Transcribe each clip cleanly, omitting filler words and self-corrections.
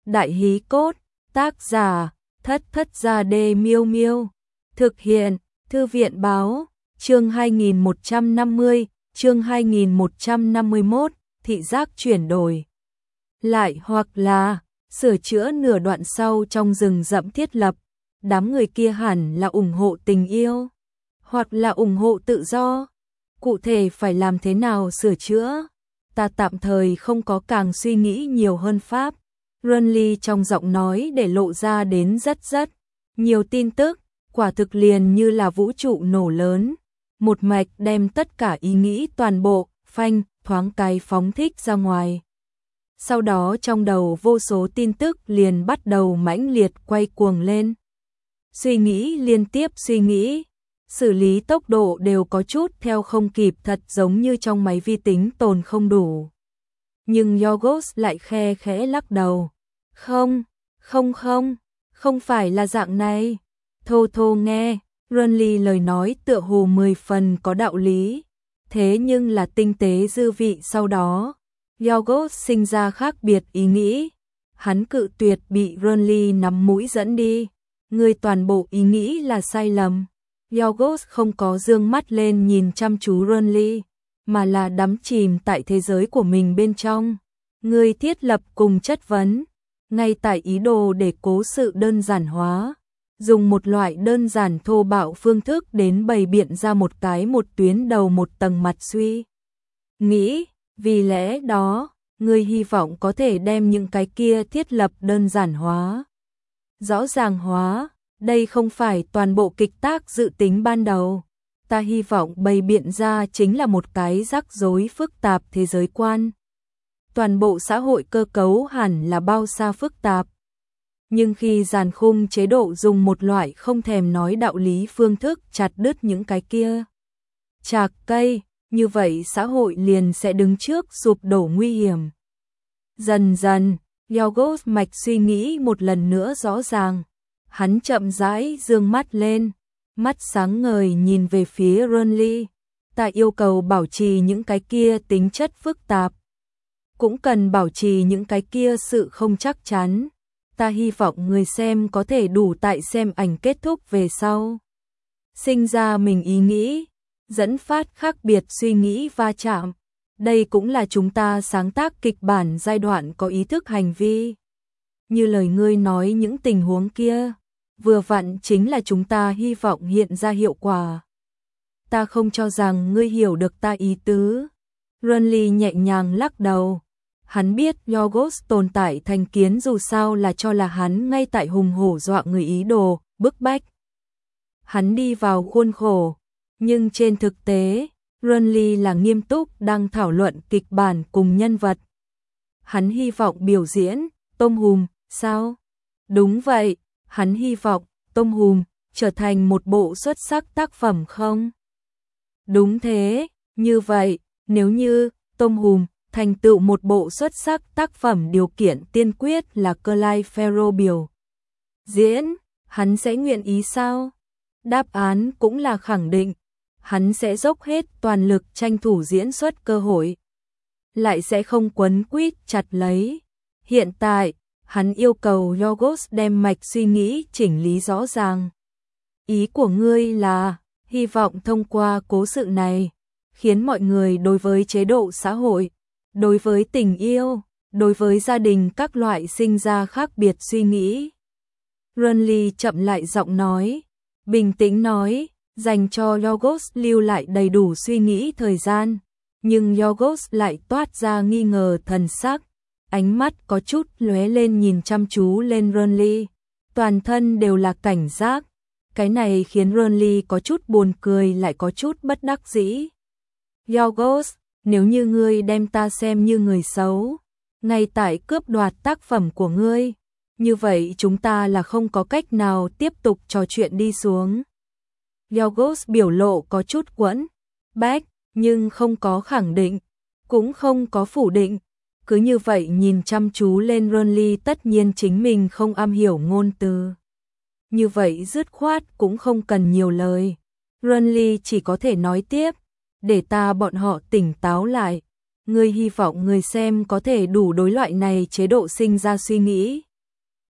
Đại hí cốt, tác giả, Thất Thất Gia Đê Miêu Miêu. Thực hiện, Thư viện báo, chương 2150, chương 2151, thị giác chuyển đổi. Lại hoặc là, sửa chữa nửa đoạn sau trong rừng rậm thiết lập, đám người kia hẳn là ủng hộ tình yêu, hoặc là ủng hộ tự do. Cụ thể phải làm thế nào sửa chữa? Ta tạm thời không có càng suy nghĩ nhiều hơn pháp. Renly trong giọng nói để lộ ra đến rất nhiều tin tức, quả thực liền như là vũ trụ nổ lớn, một mạch đem tất cả ý nghĩ toàn bộ, phanh, thoáng cái phóng thích ra ngoài. Sau đó trong đầu vô số tin tức liền bắt đầu mãnh liệt quay cuồng lên. Suy nghĩ liên tiếp suy nghĩ, xử lý tốc độ đều có chút theo không kịp, thật giống như trong máy vi tính tồn không đủ. Nhưng Yorgos lại khe khẽ lắc đầu. Không phải là dạng này. Thô thô nghe, Renly lời nói tựa hồ 10 phần có đạo lý. Thế nhưng là tinh tế dư vị sau đó, Yorgos sinh ra khác biệt ý nghĩ. Hắn cự tuyệt bị Renly nắm mũi dẫn đi. Người toàn bộ ý nghĩ là sai lầm. Yorgos không có dương mắt lên nhìn chăm chú Renly, mà là đắm chìm tại thế giới của mình bên trong. Người thiết lập cùng chất vấn, ngay tại ý đồ để cố sự đơn giản hóa, dùng một loại đơn giản thô bạo phương thức đến bày biện ra một tuyến đầu một tầng mặt suy nghĩ, vì lẽ đó, người hy vọng có thể đem những cái kia thiết lập đơn giản hóa, rõ ràng hóa. Đây không phải toàn bộ kịch tác dự tính ban đầu. Ta hy vọng bày biện ra chính là một cái rắc rối phức tạp thế giới quan. Toàn bộ xã hội cơ cấu hẳn là bao xa phức tạp. Nhưng khi giàn khung chế độ dùng một loại không thèm nói đạo lý phương thức chặt đứt những cái kia chạc cây, như vậy xã hội liền sẽ đứng trước sụp đổ nguy hiểm. Dần dần, Yorgos mạch suy nghĩ một lần nữa rõ ràng. Hắn chậm rãi dương mắt lên, mắt sáng ngời nhìn về phía Renly. Ta yêu cầu bảo trì những cái kia tính chất phức tạp, cũng cần bảo trì những cái kia sự không chắc chắn. Ta hy vọng người xem có thể đủ tại xem ảnh kết thúc về sau sinh ra mình ý nghĩ, dẫn phát khác biệt suy nghĩ va chạm. Đây cũng là chúng ta sáng tác kịch bản giai đoạn có ý thức hành vi. Như lời ngươi nói, những tình huống kia vừa vặn chính là chúng ta hy vọng hiện ra hiệu quả. Ta không cho rằng ngươi hiểu được ta ý tứ. Renly nhẹ nhàng lắc đầu. Hắn biết Yorgos tồn tại thành kiến dù sao là cho là hắn ngay tại hùng hổ dọa người ý đồ, bức bách hắn đi vào khuôn khổ. Nhưng trên thực tế, Renly là nghiêm túc đang thảo luận kịch bản cùng nhân vật. Hắn hy vọng biểu diễn tôm hùm, sao? Đúng vậy, hắn hy vọng tôm hùm trở thành một bộ xuất sắc tác phẩm không? Đúng thế, như vậy, nếu như tôm hùm thành tựu một bộ xuất sắc tác phẩm, điều kiện tiên quyết là Clive Ferro biểu diễn, hắn sẽ nguyện ý sao? Đáp án cũng là khẳng định. Hắn sẽ dốc hết toàn lực tranh thủ diễn xuất cơ hội, lại sẽ không quấn quýt chặt lấy. Hiện tại, hắn yêu cầu Yorgos đem mạch suy nghĩ chỉnh lý rõ ràng. Ý của ngươi là, hy vọng thông qua cố sự này, khiến mọi người đối với chế độ xã hội, đối với tình yêu, đối với gia đình các loại sinh ra khác biệt suy nghĩ. Renly chậm lại giọng nói, bình tĩnh nói, dành cho Yorgos lưu lại đầy đủ suy nghĩ thời gian. Nhưng Yorgos lại toát ra nghi ngờ thần sắc, ánh mắt có chút lóe lên nhìn chăm chú lên Renly, toàn thân đều là cảnh giác. Cái này khiến Renly có chút buồn cười lại có chút bất đắc dĩ. Yorgos, nếu như ngươi đem ta xem như người xấu, ngay tại cướp đoạt tác phẩm của ngươi, như vậy chúng ta là không có cách nào tiếp tục trò chuyện đi xuống. Yorgos biểu lộ có chút quẫn bách, nhưng không có khẳng định, cũng không có phủ định. Cứ như vậy nhìn chăm chú lên Renly, tất nhiên chính mình không am hiểu ngôn từ. Như vậy dứt khoát cũng không cần nhiều lời. Renly chỉ có thể nói tiếp, để bọn họ tỉnh táo lại. Ngươi hy vọng người xem có thể đủ đối loại này chế độ sinh ra suy nghĩ,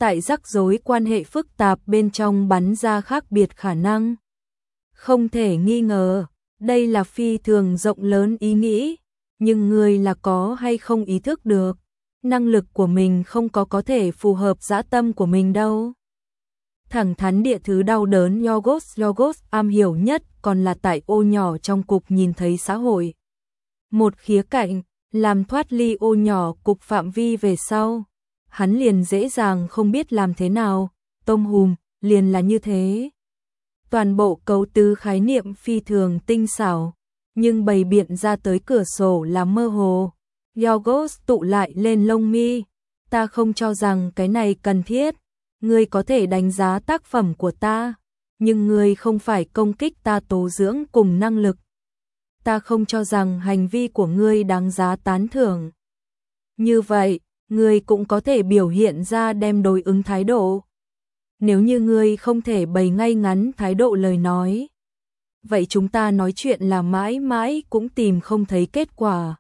tại rắc rối quan hệ phức tạp bên trong bắn ra khác biệt khả năng. Không thể nghi ngờ, đây là phi thường rộng lớn ý nghĩ, nhưng người là có hay không ý thức được, năng lực của mình không có thể phù hợp dã tâm của mình đâu. Thẳng thắn địa thứ đau đớn Yorgos am hiểu nhất còn là tại ô nhỏ trong cục nhìn thấy xã hội. Một khía cạnh, làm thoát ly ô nhỏ cục phạm vi về sau, hắn liền dễ dàng không biết làm thế nào, tôm hùm, liền là như thế. Toàn bộ cấu tứ khái niệm phi thường tinh xảo, nhưng bày biện ra tới cửa sổ là mơ hồ. Yorgos tụ lại lên lông mi, ta không cho rằng cái này cần thiết, ngươi có thể đánh giá tác phẩm của ta, nhưng ngươi không phải công kích ta tố dưỡng cùng năng lực. Ta không cho rằng hành vi của ngươi đáng giá tán thưởng. Như vậy, ngươi cũng có thể biểu hiện ra đem đối ứng thái độ. Nếu như ngươi không thể bày ngay ngắn thái độ lời nói, vậy chúng ta nói chuyện là mãi mãi cũng tìm không thấy kết quả.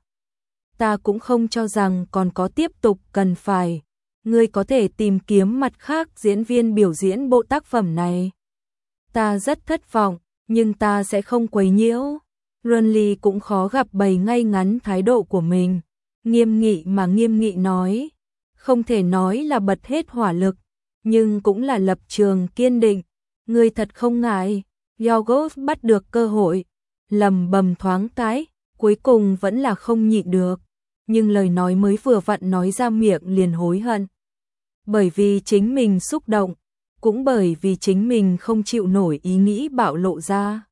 Ta cũng không cho rằng còn có tiếp tục cần phải. Ngươi có thể tìm kiếm mặt khác diễn viên biểu diễn bộ tác phẩm này. Ta rất thất vọng, nhưng ta sẽ không quấy nhiễu. Renly cũng khó gặp bày ngay ngắn thái độ của mình. Nghiêm nghị nói. Không thể nói là bật hết hỏa lực, nhưng cũng là lập trường kiên định. Ngươi thật không ngại. Yorgos bắt được cơ hội, lầm bầm thoáng cái, cuối cùng vẫn là không nhịn được. Nhưng lời nói mới vừa vặn nói ra miệng liền hối hận. Bởi vì chính mình xúc động, cũng bởi vì chính mình không chịu nổi ý nghĩ bạo lộ ra.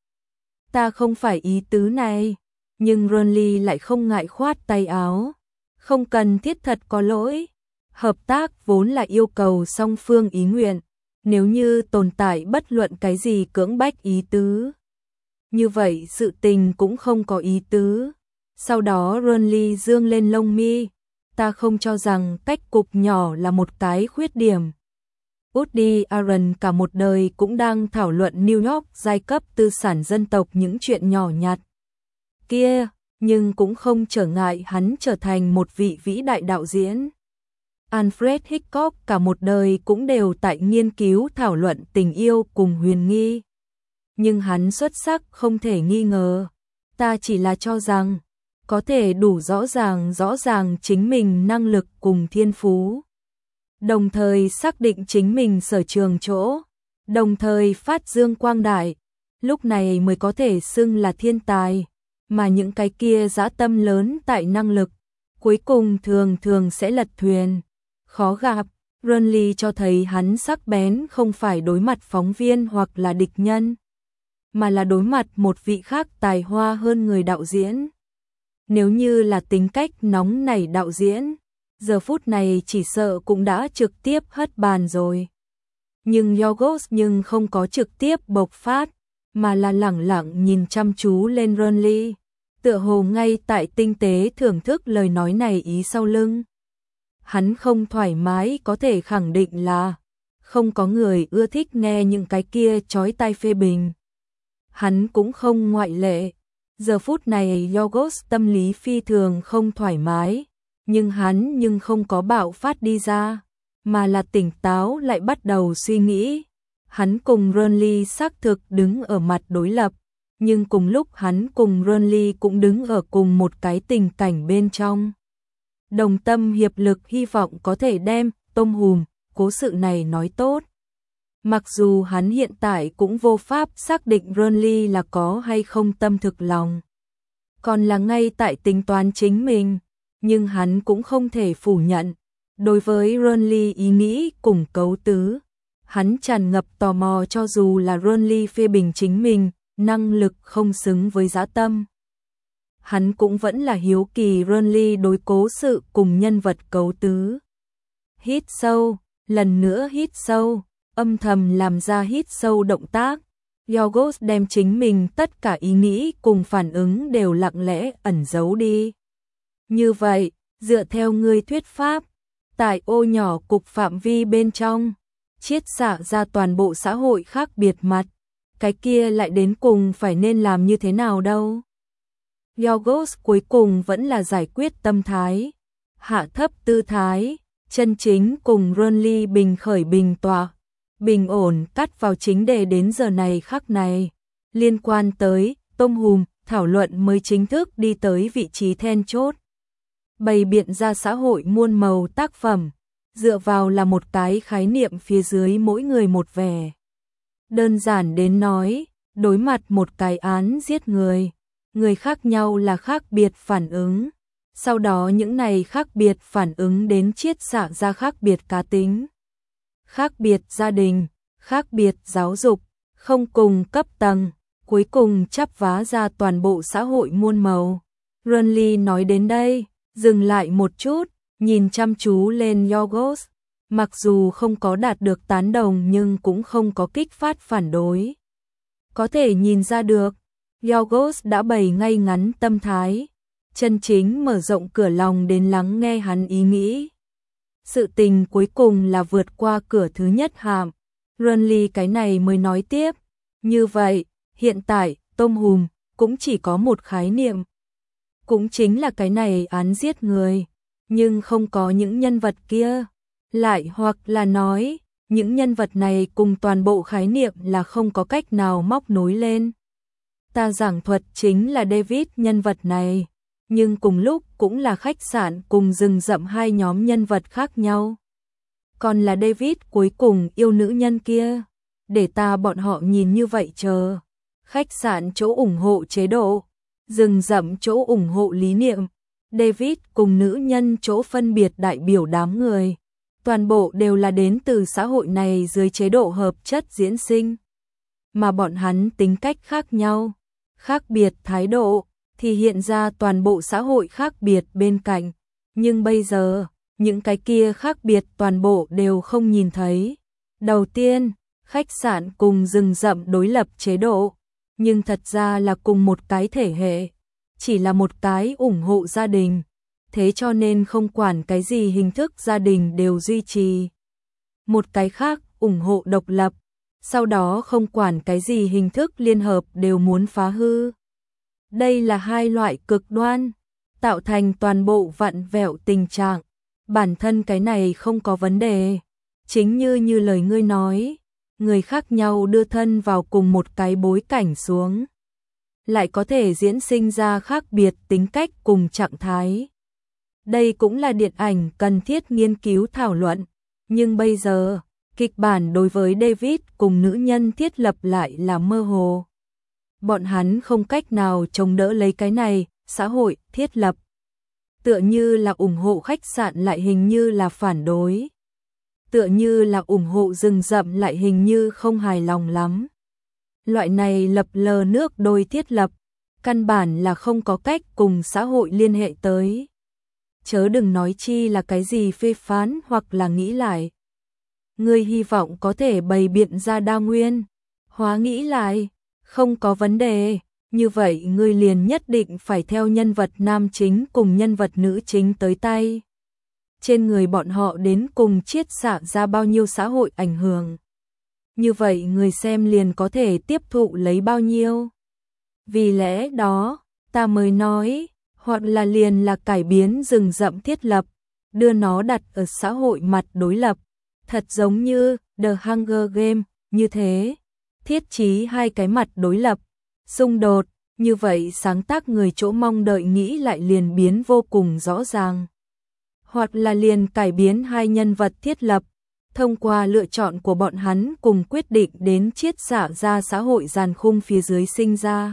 Ta không phải ý tứ này, nhưng Renly lại không ngại khoát tay áo. Không cần thiết thật có lỗi. Hợp tác vốn là yêu cầu song phương ý nguyện, nếu như tồn tại bất luận cái gì cưỡng bách ý tứ. Như vậy sự tình cũng không có ý tứ. Sau đó Renly dương lên lông mi. Ta không cho rằng cách cục nhỏ là một cái khuyết điểm. Woody Allen cả một đời cũng đang thảo luận New York giai cấp tư sản dân tộc những chuyện nhỏ nhặt kia, nhưng cũng không trở ngại hắn trở thành một vị vĩ đại đạo diễn. Alfred Hitchcock cả một đời cũng đều tại nghiên cứu thảo luận tình yêu cùng huyền nghi. Nhưng hắn xuất sắc không thể nghi ngờ. Ta chỉ là cho rằng có thể đủ rõ ràng chính mình năng lực cùng thiên phú. Đồng thời xác định chính mình sở trường chỗ, đồng thời phát dương quang đại, lúc này mới có thể xưng là thiên tài, mà những cái kia dã tâm lớn tại năng lực, cuối cùng thường sẽ lật thuyền. Khó gặp, Renly cho thấy hắn sắc bén không phải đối mặt phóng viên hoặc là địch nhân, mà là đối mặt một vị khác tài hoa hơn người đạo diễn. Nếu như là tính cách nóng nảy đạo diễn, giờ phút này chỉ sợ cũng đã trực tiếp hất bàn rồi. Nhưng Yorgos không có trực tiếp bộc phát, mà là lẳng lặng nhìn chăm chú lên Renly, tựa hồ ngay tại tinh tế thưởng thức lời nói này ý sau lưng. Hắn không thoải mái có thể khẳng định là không có người ưa thích nghe những cái kia chói tai phê bình. Hắn cũng không ngoại lệ. Giờ phút này Yorgos tâm lý phi thường không thoải mái, nhưng hắn không có bạo phát đi ra, mà là tỉnh táo lại bắt đầu suy nghĩ. Hắn cùng Renly xác thực đứng ở mặt đối lập, nhưng cùng lúc hắn cùng Renly cũng đứng ở cùng một cái tình cảnh bên trong. Đồng tâm hiệp lực hy vọng có thể đem tôm hùm cố sự này nói tốt. Mặc dù hắn hiện tại cũng vô pháp xác định Renly là có hay không tâm thực lòng, còn là ngay tại tính toán chính mình, nhưng hắn cũng không thể phủ nhận. Đối với Renly ý nghĩ cùng cấu tứ, hắn tràn ngập tò mò cho dù là Renly phê bình chính mình, năng lực không xứng với dã tâm. Hắn cũng vẫn là hiếu kỳ Renly đối cố sự cùng nhân vật cấu tứ. Hít sâu, lần nữa hít sâu, âm thầm làm ra hít sâu động tác. Yorgos đem chính mình tất cả ý nghĩ cùng phản ứng đều lặng lẽ ẩn giấu đi. Như vậy, dựa theo ngươi thuyết pháp, tại ô nhỏ cục phạm vi bên trong, chiết xạ ra toàn bộ xã hội khác biệt mặt, cái kia lại đến cùng phải nên làm như thế nào đâu? Yorgos cuối cùng vẫn là giải quyết tâm thái, hạ thấp tư thái, Chân Chính cùng Ronly bình khởi bình tọa, bình ổn cắt vào chính đề đến giờ này khắc này. Liên quan tới tôm hùm, thảo luận mới chính thức đi tới vị trí then chốt. Bày biện ra xã hội muôn màu tác phẩm, dựa vào là một cái khái niệm phía dưới mỗi người một vẻ. Đơn giản đến nói, đối mặt một cái án giết người khác nhau là khác biệt phản ứng. Sau đó những này khác biệt phản ứng đến chiết xạ ra khác biệt cá tính, khác biệt gia đình, khác biệt giáo dục, không cùng cấp tầng, cuối cùng chắp vá ra toàn bộ xã hội muôn màu. Ronly nói đến đây, dừng lại một chút, nhìn chăm chú lên Yorgos, mặc dù không có đạt được tán đồng nhưng cũng không có kích phát phản đối. Có thể nhìn ra được, Yorgos đã bày ngay ngắn tâm thái, Chân Chính mở rộng cửa lòng đến lắng nghe hắn ý nghĩ. Sự tình cuối cùng là vượt qua cửa thứ nhất hàm. Ronly cái này mới nói tiếp, như vậy, hiện tại, tôm hùm, cũng chỉ có một khái niệm. Cũng chính là cái này án giết người, nhưng không có những nhân vật kia. Lại hoặc là nói, những nhân vật này cùng toàn bộ khái niệm là không có cách nào móc nối lên. Ta giảng thuật chính là David nhân vật này, nhưng cùng lúc cũng là khách sạn cùng rừng rậm hai nhóm nhân vật khác nhau. Còn là David cuối cùng yêu nữ nhân kia, để ta bọn họ nhìn như vậy chờ. Khách sạn chỗ ủng hộ chế độ, rừng rậm chỗ ủng hộ lý niệm, David cùng nữ nhân chỗ phân biệt đại biểu đám người. Toàn bộ đều là đến từ xã hội này dưới chế độ hợp chất diễn sinh. Mà bọn hắn tính cách khác nhau, khác biệt thái độ, thì hiện ra toàn bộ xã hội khác biệt bên cạnh. Nhưng bây giờ, những cái kia khác biệt toàn bộ đều không nhìn thấy. Đầu tiên, khách sạn cùng rừng rậm đối lập chế độ, nhưng thật ra là cùng một cái thể hệ, chỉ là một cái ủng hộ gia đình. Thế cho nên không quản cái gì hình thức gia đình đều duy trì. Một cái khác ủng hộ độc lập, sau đó không quản cái gì hình thức liên hợp đều muốn phá hư. Đây là hai loại cực đoan, tạo thành toàn bộ vặn vẹo tình trạng. Bản thân cái này không có vấn đề, chính như lời ngươi nói, người khác nhau đưa thân vào cùng một cái bối cảnh xuống, lại có thể diễn sinh ra khác biệt tính cách cùng trạng thái. Đây cũng là điện ảnh cần thiết nghiên cứu thảo luận, nhưng bây giờ, kịch bản đối với David cùng nữ nhân thiết lập lại là mơ hồ. Bọn hắn không cách nào chống đỡ lấy cái này, xã hội thiết lập. Tựa như là ủng hộ khách sạn lại hình như là phản đối. Tựa như là ủng hộ rừng rậm lại hình như không hài lòng lắm. Loại này lập lờ nước đôi thiết lập, căn bản là không có cách cùng xã hội liên hệ tới. Chớ đừng nói chi là cái gì phê phán hoặc là nghĩ lại. Ngươi hy vọng có thể bày biện ra đa nguyên, hóa nghĩ lại, không có vấn đề, như vậy ngươi liền nhất định phải theo nhân vật nam chính cùng nhân vật nữ chính tới tay. Trên người bọn họ đến cùng chiết xạ ra bao nhiêu xã hội ảnh hưởng. Như vậy người xem liền có thể tiếp thụ lấy bao nhiêu. Vì lẽ đó, ta mới nói, hoặc là liền là cải biến rừng rậm thiết lập, đưa nó đặt ở xã hội mặt đối lập, thật giống như The Hunger Games, như thế. Thiết chí hai cái mặt đối lập, xung đột, như vậy sáng tác người chỗ mong đợi nghĩ lại liền biến vô cùng rõ ràng. Hoặc là liền cải biến hai nhân vật thiết lập, thông qua lựa chọn của bọn hắn cùng quyết định đến chiết xạ ra xã hội giàn khung phía dưới sinh ra.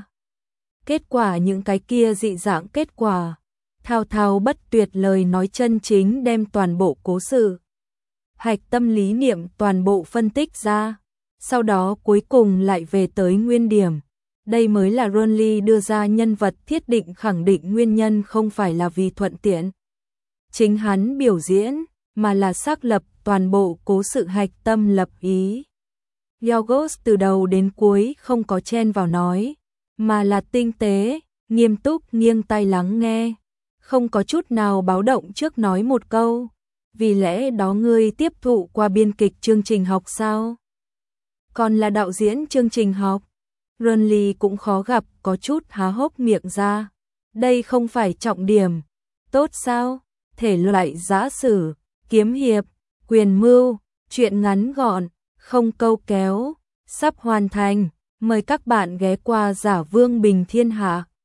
Kết quả những cái kia dị dạng kết quả, thao thao bất tuyệt lời nói chân chính đem toàn bộ cố sự, hạch tâm lý niệm toàn bộ phân tích ra, sau đó cuối cùng lại về tới nguyên điểm. Đây mới là Ronly đưa ra nhân vật thiết định khẳng định nguyên nhân không phải là vì thuận tiện chính hắn biểu diễn, mà là xác lập toàn bộ cố sự hạch tâm lập ý. Yorgos từ đầu đến cuối không có chen vào nói, mà là tinh tế, nghiêm túc nghiêng tai lắng nghe, không có chút nào báo động trước nói một câu. Vì lẽ đó ngươi tiếp thụ qua biên kịch chương trình học sao? Còn là đạo diễn chương trình học? Ronly cũng khó gặp có chút há hốc miệng ra. Đây không phải trọng điểm. Tốt sao? Thể loại giả sử, kiếm hiệp, quyền mưu, truyện ngắn gọn, không câu kéo, sắp hoàn thành. Mời các bạn ghé qua Giả Vương Bình Thiên Hạ.